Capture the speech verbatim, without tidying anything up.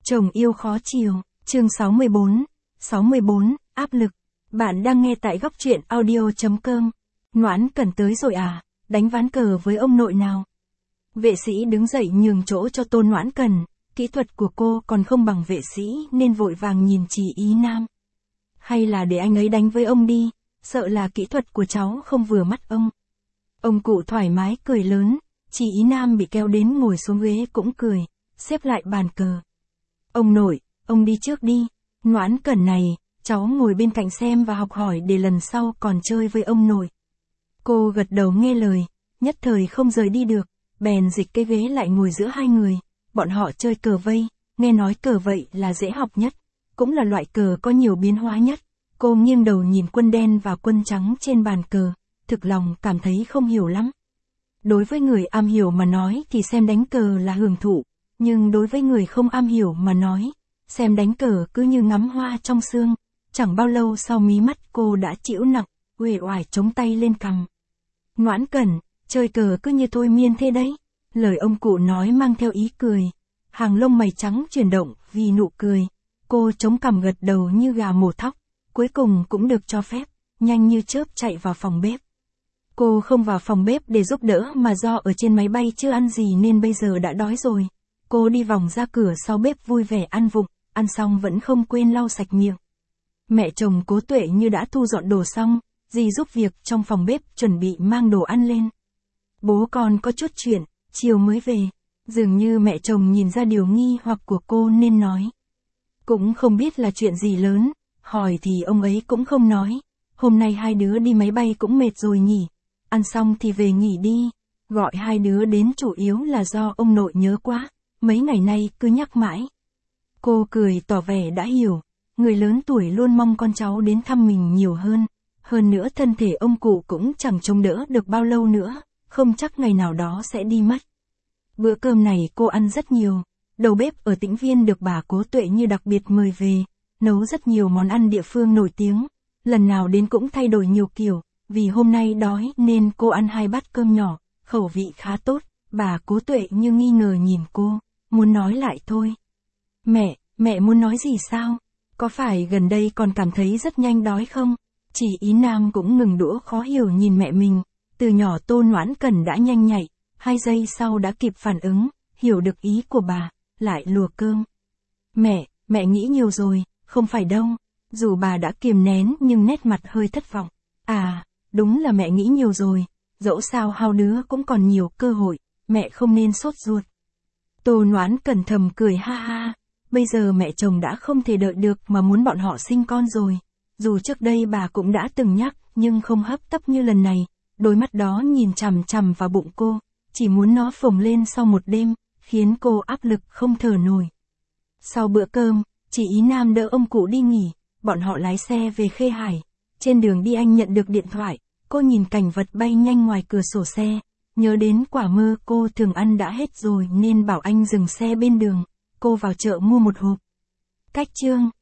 Chồng yêu khó chiều, chương sáu mươi bốn, sáu mươi bốn, áp lực. Bạn đang nghe tại góc truyện audio chấm com. Noãn Cẩn tới rồi à, đánh ván cờ với ông nội nào. Vệ sĩ đứng dậy nhường chỗ cho Tôn Noãn Cẩn, kỹ thuật của cô còn không bằng vệ sĩ nên vội vàng nhìn chị Ý Nam. Hay là để anh ấy đánh với ông đi, sợ là kỹ thuật của cháu không vừa mắt ông. Ông cụ thoải mái cười lớn, chị Ý Nam bị kéo đến ngồi xuống ghế cũng cười, xếp lại bàn cờ. Ông nội, ông đi trước đi, Noãn Cẩn này, cháu ngồi bên cạnh xem và học hỏi để lần sau còn chơi với ông nội. Cô gật đầu nghe lời, nhất thời không rời đi được, bèn dịch cái ghế lại ngồi giữa hai người, bọn họ chơi cờ vây, nghe nói cờ vậy là dễ học nhất, cũng là loại cờ có nhiều biến hóa nhất. Cô nghiêng đầu nhìn quân đen và quân trắng trên bàn cờ, thực lòng cảm thấy không hiểu lắm. Đối với người am hiểu mà nói thì xem đánh cờ là hưởng thụ, nhưng đối với người không am hiểu mà nói, xem đánh cờ cứ như ngắm hoa trong sương. Chẳng bao lâu sau mí mắt cô đã chịu nặng, uể oải chống tay lên cằm. Noãn Cẩn, chơi cờ cứ như thôi miên thế đấy. Lời ông cụ nói mang theo ý cười. Hàng lông mày trắng chuyển động vì nụ cười. Cô chống cằm gật đầu như gà mổ thóc. Cuối cùng cũng được cho phép, nhanh như chớp chạy vào phòng bếp. Cô không vào phòng bếp để giúp đỡ mà do ở trên máy bay chưa ăn gì nên bây giờ đã đói rồi. Cô đi vòng ra cửa sau bếp vui vẻ ăn vụng, ăn xong vẫn không quên lau sạch miệng. Mẹ chồng Cố Tuệ như đã thu dọn đồ xong, dì giúp việc trong phòng bếp chuẩn bị mang đồ ăn lên. Bố con có chút chuyện, chiều mới về. Dường như mẹ chồng nhìn ra điều nghi hoặc của cô nên nói. Cũng không biết là chuyện gì lớn, hỏi thì ông ấy cũng không nói. Hôm nay hai đứa đi máy bay cũng mệt rồi nhỉ. Ăn xong thì về nghỉ đi. Gọi hai đứa đến chủ yếu là do ông nội nhớ quá, mấy ngày nay cứ nhắc mãi. Cô cười tỏ vẻ đã hiểu. Người lớn tuổi luôn mong con cháu đến thăm mình nhiều hơn. Hơn nữa thân thể ông cụ cũng chẳng chống đỡ được bao lâu nữa, không chắc ngày nào đó sẽ đi mất. Bữa cơm này cô ăn rất nhiều. Đầu bếp ở Tĩnh Viên được bà Cố Tuệ như đặc biệt mời về, nấu rất nhiều món ăn địa phương nổi tiếng. Lần nào đến cũng thay đổi nhiều kiểu, vì hôm nay đói nên cô ăn hai bát cơm nhỏ, khẩu vị khá tốt. Bà Cố Tuệ như nghi ngờ nhìn cô, muốn nói lại thôi. Mẹ, mẹ muốn nói gì sao? Có phải gần đây còn cảm thấy rất nhanh đói không? Chị Ý Nam cũng ngừng đũa khó hiểu nhìn mẹ mình. Từ nhỏ Tôn Noãn Cẩn đã nhanh nhạy, hai giây sau đã kịp phản ứng, hiểu được ý của bà, lại lùa cơm. Mẹ, mẹ nghĩ nhiều rồi, không phải đâu. Dù bà đã kiềm nén nhưng nét mặt hơi thất vọng. À, đúng là mẹ nghĩ nhiều rồi, dẫu sao hai đứa cũng còn nhiều cơ hội, mẹ không nên sốt ruột. Tôn Noãn Cẩn thầm cười ha ha. Bây giờ mẹ chồng đã không thể đợi được mà muốn bọn họ sinh con rồi. Dù trước đây bà cũng đã từng nhắc, nhưng không hấp tấp như lần này. Đôi mắt đó nhìn chằm chằm vào bụng cô, chỉ muốn nó phồng lên sau một đêm, khiến cô áp lực không thở nổi. Sau bữa cơm, chị Ý Nam đỡ ông cụ đi nghỉ, bọn họ lái xe về Khê Hải. Trên đường đi anh nhận được điện thoại, cô nhìn cảnh vật bay nhanh ngoài cửa sổ xe, nhớ đến quả mơ cô thường ăn đã hết rồi nên bảo anh dừng xe bên đường. Cô vào chợ mua một hộp. Cách chương